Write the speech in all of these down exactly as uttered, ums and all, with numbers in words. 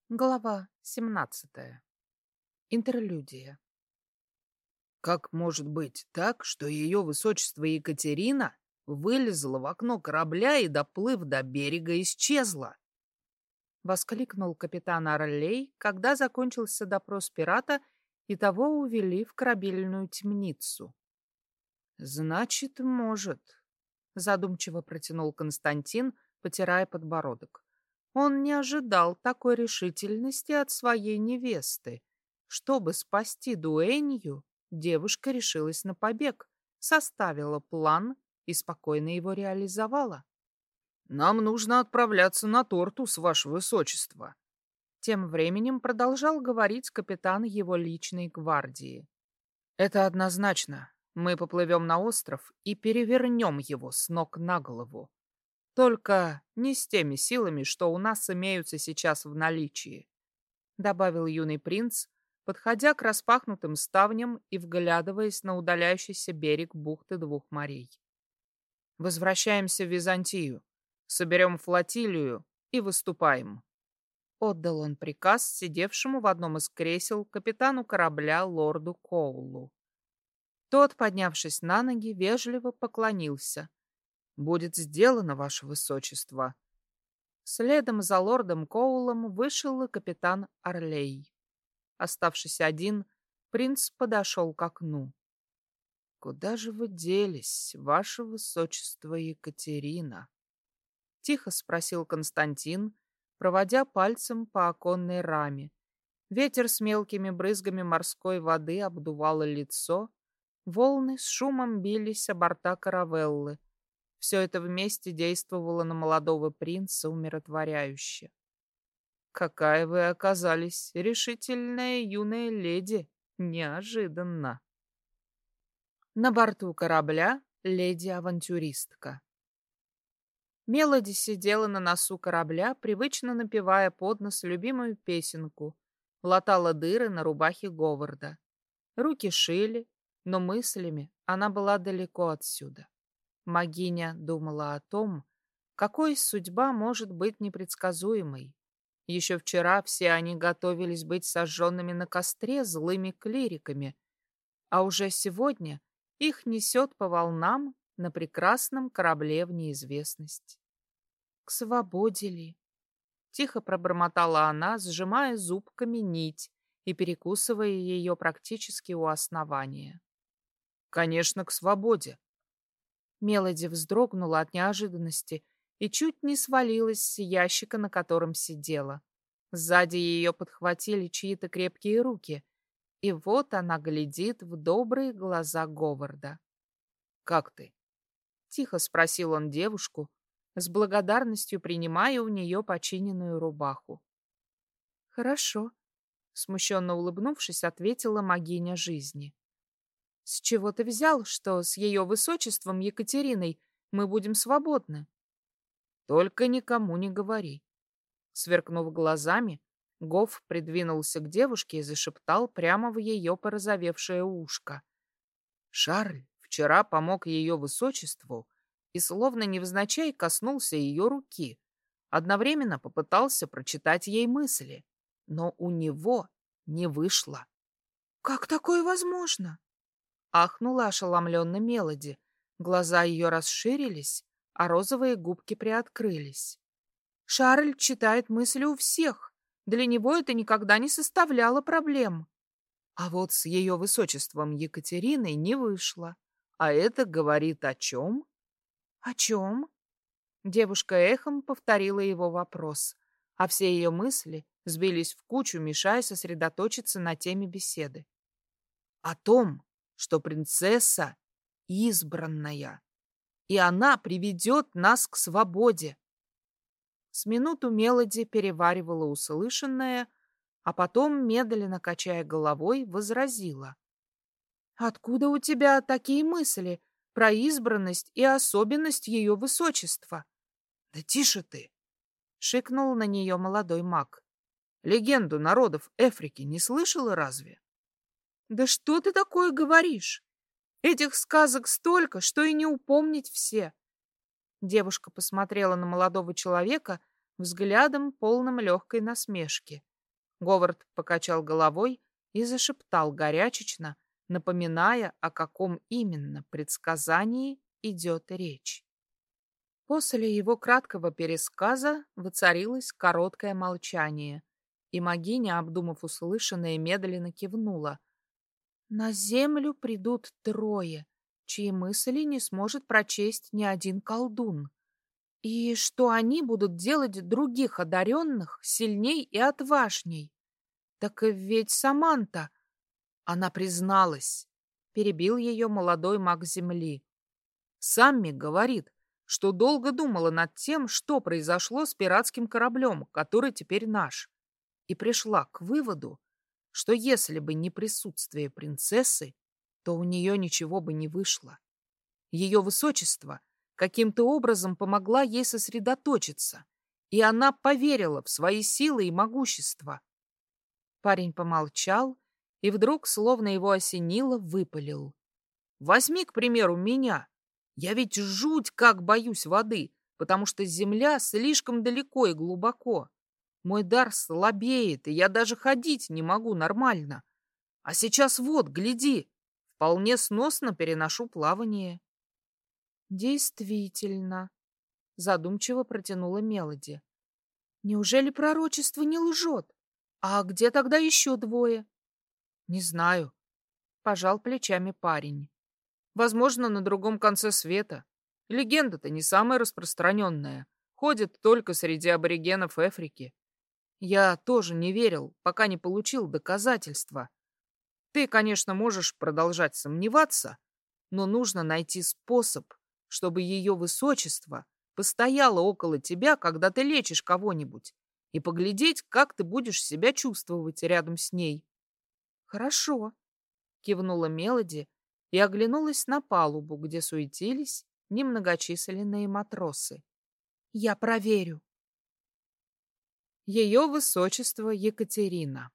Глава семнадцатая. Интерлюдия. Как может быть так, что ее высочество Екатерина вылезла в окно корабля и, доплыв до берега, исчезла? Воскликнул капитан Орлей, когда закончился допрос пирата, и того увели в корабельную темницу. Значит, может, Задумчиво протянул Константин, потирая подбородок. Он не ожидал такой решительности от своей невесты. Чтобы спасти дуэнью, девушка решилась на побег, составила план и спокойно его реализовала. нам нужно отправляться на Тортус, ваше высочество. Тем временем продолжал говорить капитан его личной гвардии. Это однозначно. Мы поплывем на остров и перевернем его с ног на голову. Только не с теми силами, что у нас имеются сейчас в наличии, добавил юный принц, подходя к распахнутым ставням и вглядываясь на удаляющийся берег бухты двух морей. Возвращаемся в Византию, соберем флотилию и выступаем. Отдал он приказ сидевшему в одном из кресел капитану корабля лорду Коулу. Тот, поднявшись на ноги, вежливо поклонился. «Будет сделано, ваше высочество». Следом за лордом Коулом вышел и капитан Орлей. Оставшись один, принц подошел к окну. «Куда же вы делись, ваше высочество Екатерина?» — тихо спросил Константин, проводя пальцем по оконной раме. Ветер с мелкими брызгами морской воды обдувало лицо, волны с шумом бились о борта каравеллы. Все это вместе действовало на молодого принца умиротворяюще. «Какая вы оказались решительная юная леди! Неожиданно!» На борту корабля леди-авантюристка. Мелоди сидела на носу корабля, привычно напевая под нос любимую песенку, латала дыры на рубахе Говарда. Руки шили, но мыслями она была далеко отсюда. Магиня думала о том, какой судьба может быть непредсказуемой. Еще вчера все они готовились быть сожженными на костре злыми клириками, а уже сегодня их несет по волнам на прекрасном корабле в неизвестность. К свободе ли? Тихо пробормотала она, сжимая зубками нить и перекусывая ее практически у основания. «Конечно, к свободе!» Мелоди вздрогнула от неожиданности и чуть не свалилась с ящика, на котором сидела. Сзади ее подхватили чьи-то крепкие руки, и вот она глядит в добрые глаза Говарда. «Как ты?» — тихо спросил он девушку, с благодарностью принимая у нее починенную рубаху. «Хорошо», — смущенно улыбнувшись, ответила магиня жизни. «С чего ты взял, что с ее высочеством Екатериной мы будем свободны?» «Только никому не говори». Сверкнув глазами, Гоф придвинулся к девушке и зашептал прямо в ее порозовевшее ушко. «Шарль вчера помог ее высочеству и словно невзначай коснулся ее руки. Одновременно попытался прочитать ей мысли, но у него не вышло». «Как такое возможно?» Ахнула ошеломленно Мелоди. Глаза ее расширились, а розовые губки приоткрылись. «Шарль читает мысли у всех. Для него это никогда не составляло проблем». А вот с ее высочеством Екатериной не вышло. А это говорит о чем? «О чем?» Девушка эхом повторила его вопрос, а все ее мысли сбились в кучу, мешая сосредоточиться на теме беседы. О том, что принцесса избранная, и она приведет нас к свободе. С минуту Мелоди переваривала услышанное, а потом, медленно качая головой, возразила. «Откуда у тебя такие мысли про избранность и особенность ее высочества?» «Да тише ты!» — шикнул на нее молодой маг. «Легенду народов Эфрики не слышала разве?» «Да что ты такое говоришь? Этих сказок столько, что и не упомнить все!» Девушка посмотрела на молодого человека взглядом, полным легкой насмешки, Говард покачал головой и зашептал горячечно, напоминая, о каком именно предсказании идет речь. После его краткого пересказа воцарилось короткое молчание, и Магиня, обдумав услышанное, медленно кивнула. «На землю придут трое, чьи мысли не сможет прочесть ни один колдун. И что они будут делать других одаренных сильней и отважней? Так ведь Саманта, она призналась, перебил ее молодой маг земли. Самми говорит, что долго думала над тем, что произошло с пиратским кораблем, который теперь наш, и пришла к выводу, что если бы не присутствие принцессы, то у нее ничего бы не вышло. Ее высочество каким-то образом помогла ей сосредоточиться, и она поверила в свои силы и могущество. Парень помолчал и вдруг, словно его осенило, выпалил. «Возьми, к примеру, меня. Я ведь жуть как боюсь воды, потому что земля слишком далеко и глубоко. Мой дар слабеет, и я даже ходить не могу нормально. А сейчас вот, гляди, вполне сносно переношу плавание». «Действительно», — задумчиво протянула Мелоди. «Неужели пророчество не лжет? А где тогда еще двое?» «Не знаю», — пожал плечами парень. «Возможно, на другом конце света. Легенда-то не самая распространенная. Ходит только среди аборигенов Эфрики. Я тоже не верил, пока не получил доказательства. Ты, конечно, можешь продолжать сомневаться, но нужно найти способ, чтобы ее высочество постояло около тебя, когда ты лечишь кого-нибудь, и поглядеть, как ты будешь себя чувствовать рядом с ней». «Хорошо», — кивнула Мелоди и оглянулась на палубу, где суетились немногочисленные матросы. «Я проверю». Ее высочество Екатерина.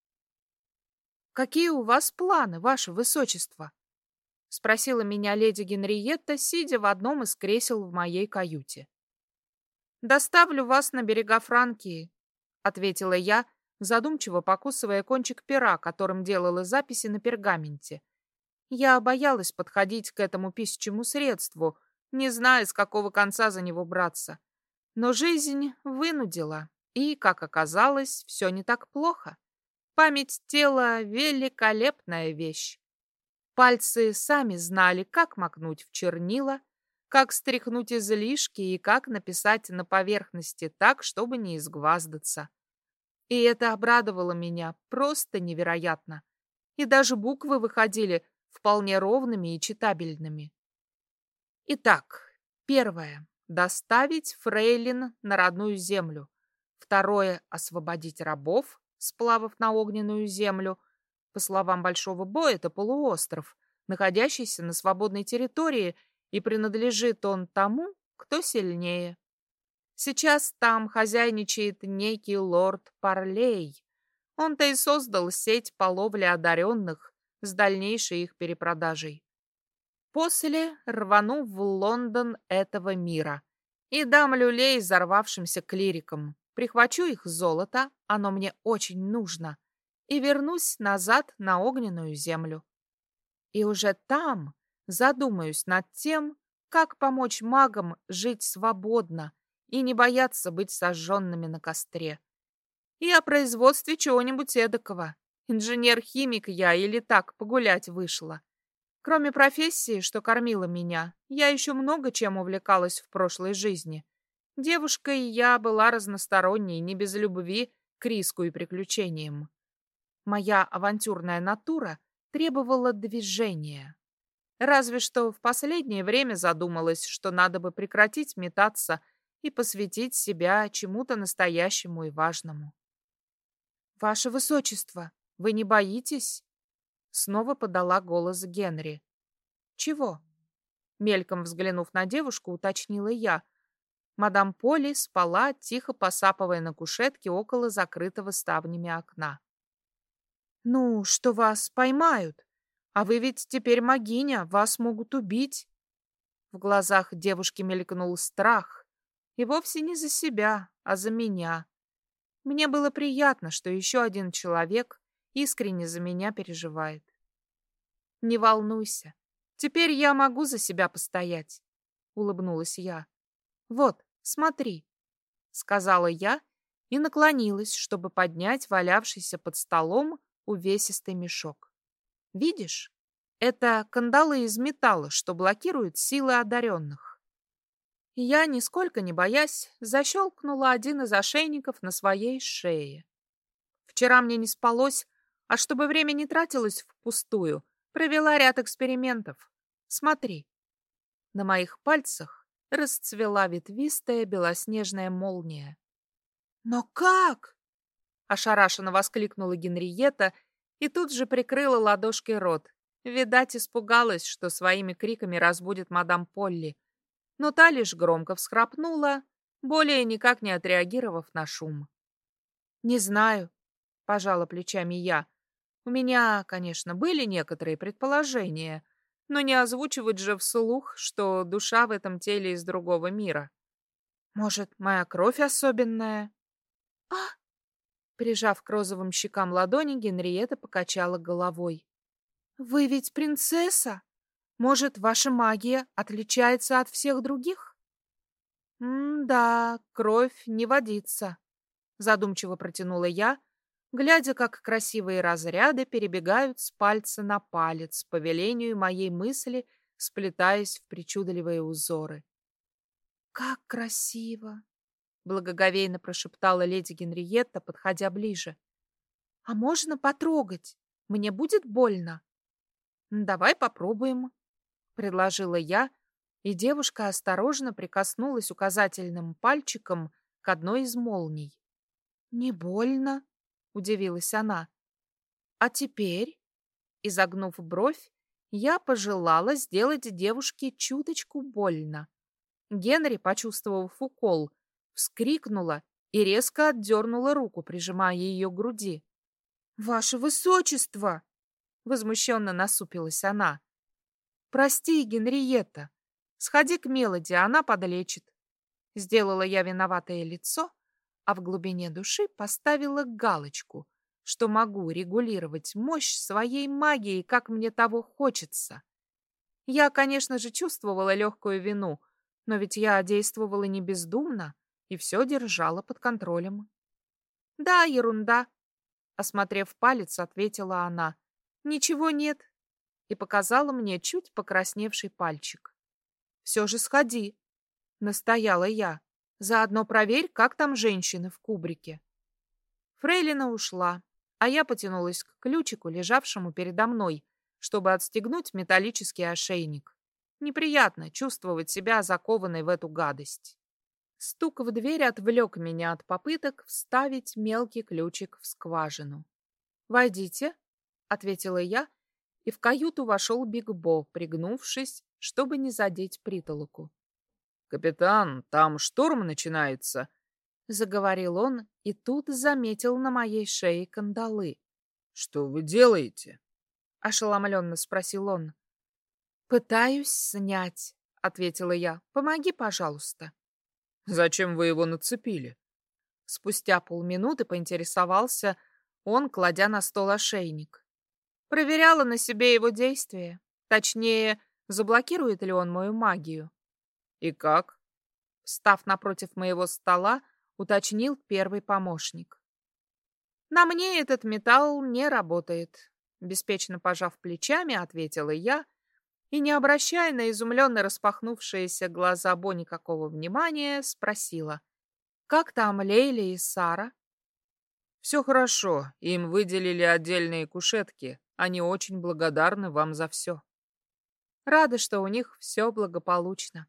«Какие у вас планы, ваше высочество?» — спросила меня леди Генриетта, сидя в одном из кресел в моей каюте. «Доставлю вас на берега Франкии», — ответила я, задумчиво покусывая кончик пера, которым делала записи на пергаменте. Я боялась подходить к этому писчему средству, не зная, с какого конца за него браться. Но жизнь вынудила, и, как оказалось, все не так плохо. Память тела — великолепная вещь. Пальцы сами знали, как макнуть в чернила, как стряхнуть излишки и как написать на поверхности так, чтобы не изгваздаться. И это обрадовало меня просто невероятно. И даже буквы выходили вполне ровными и читабельными. Итак, первое — доставить фрейлин на родную землю. Второе — освободить рабов, сплавав на огненную землю. По словам Большого Бо, это полуостров, находящийся на свободной территории, и принадлежит он тому, кто сильнее. Сейчас там хозяйничает некий лорд Парлей. Он-то и создал сеть по ловле одаренных с дальнейшей их перепродажей. После рвану в Лондон этого мира и дам люлей взорвавшимся клирикам. Прихвачу их золото, оно мне очень нужно, и вернусь назад на огненную землю. И уже там задумаюсь над тем, как помочь магам жить свободно и не бояться быть сожженными на костре. И о производстве чего-нибудь эдакого. Инженер-химик я или так погулять вышла. Кроме профессии, что кормила меня, я еще много чем увлекалась в прошлой жизни. Девушкой я была разносторонней, не без любви к риску и приключениям. Моя авантюрная натура требовала движения. Разве что в последнее время задумалась, что надо бы прекратить метаться и посвятить себя чему-то настоящему и важному. «Ваше высочество, вы не боитесь?» Снова подала голос Генри. «Чего?» Мельком взглянув на девушку, уточнила я. Мадам Поли спала, тихо посапывая на кушетке около закрытого ставнями окна. «Ну, что вас поймают? А вы ведь теперь магиня, вас могут убить». В глазах девушки мелькнул страх. И вовсе не за себя, а за меня. Мне было приятно, что еще один человек искренне за меня переживает. «Не волнуйся, теперь я могу за себя постоять», — улыбнулась я. «Вот, смотри», — сказала я и наклонилась, чтобы поднять валявшийся под столом увесистый мешок. «Видишь? Это кандалы из металла, что блокируют силы одаренных». Я, нисколько не боясь, защелкнула один из ошейников на своей шее. Вчера мне не спалось, а чтобы время не тратилось впустую, провела ряд экспериментов. Смотри. На моих пальцах расцвела ветвистая белоснежная молния. «Но как?» — ошарашенно воскликнула Генриетта и тут же прикрыла ладошкой рот. Видать, испугалась, что своими криками разбудит мадам Полли. Но та лишь громко всхрапнула, более никак не отреагировав на шум. «Не знаю», — пожала плечами я. «У меня, конечно, были некоторые предположения, но не озвучивать же вслух, что душа в этом теле из другого мира. Может, моя кровь особенная?» «А!» Прижав к розовым щекам ладони, Генриетта покачала головой. «Вы ведь принцесса? Может, ваша магия отличается от всех других?» «М-да, кровь не водится», — задумчиво протянула я, глядя, как красивые разряды перебегают с пальца на палец по велению моей мысли, сплетаясь в причудливые узоры. «Как красиво!» — благоговейно прошептала леди Генриетта, подходя ближе. «А можно потрогать? Мне будет больно?» «Давай попробуем», — предложила я, и девушка осторожно прикоснулась указательным пальчиком к одной из молний. «Не больно?» — удивилась она. «А теперь?» — изогнув бровь, я пожелала сделать девушке чуточку больно. Генри, почувствовав укол, вскрикнула и резко отдернула руку, прижимая ее к груди. «Ваше высочество!» — возмущенно насупилась она. «Прости, Генриетта. Сходи к Мелоди, она подлечит». Сделала я виноватое лицо, а в глубине души поставила галочку, что могу регулировать мощь своей магии, как мне того хочется. Я, конечно же, чувствовала легкую вину, но ведь я действовала не бездумно и все держала под контролем. «Да, ерунда», — осмотрев палец, ответила она. «Ничего нет», и показала мне чуть покрасневший пальчик. «Все же сходи», — настояла я. «Заодно проверь, как там женщины в кубрике». Фрейлина ушла, а я потянулась к ключику, лежавшему передо мной, чтобы отстегнуть металлический ошейник. Неприятно чувствовать себя закованной в эту гадость. Стук в дверь отвлек меня от попыток вставить мелкий ключик в скважину. «Войдите», — ответила я, и в каюту вошел Биг Бо, пригнувшись, чтобы не задеть притолоку. «Капитан, там шторм начинается», — заговорил он, и тут заметил на моей шее кандалы. «Что вы делаете?» — ошеломленно спросил он. «Пытаюсь снять», — ответила я. «Помоги, пожалуйста». «Зачем вы его нацепили?» Спустя полминуты поинтересовался он, кладя на стол ошейник. Проверяла на себе его действие. Точнее, заблокирует ли он мою магию. «И как?» Встав напротив моего стола, уточнил первый помощник. «На мне этот металл не работает», — беспечно пожав плечами, ответила я, и, не обращая на изумленно распахнувшиеся глаза Бо никакого внимания, спросила: «Как там Лейли и Сара?» «Все хорошо, им выделили отдельные кушетки. Они очень благодарны вам за все». «Рада, что у них все благополучно.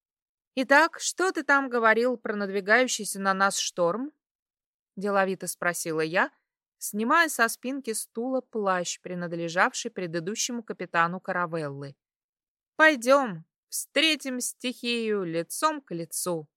Итак, что ты там говорил про надвигающийся на нас шторм?» Деловито спросила я, снимая со спинки стула плащ, принадлежавший предыдущему капитану каравеллы. «Пойдем, встретим стихию лицом к лицу».